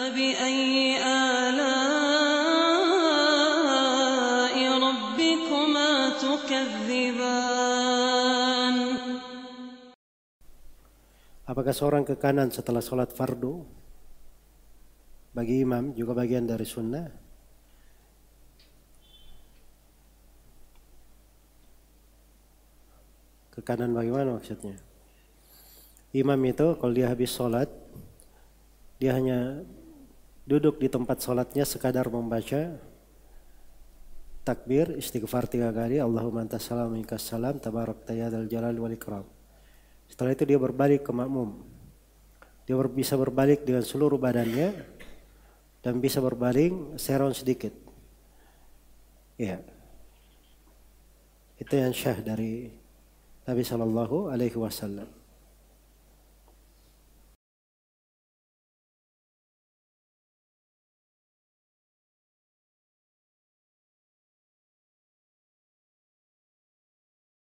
فبأي آلاء ربكما تكذبان. Apakah seorang ke kanan setelah sholat fardu bagi imam juga bagian dari sunnah? Ke kanan bagaimana maksudnya? Imam itu kalau dia habis sholat, dia hanya duduk di tempat sholatnya sekadar membaca takbir, istighfar 3 kali, Allahumma antas salam minkas salam, tabarakta ya dzal jalali wal ikram. Setelah itu dia berbalik ke makmum. Dia bisa berbalik dengan seluruh badannya dan bisa berbaling seron sedikit. Ya. Itu yang syah dari Nabi sallallahu alaihi wasallam.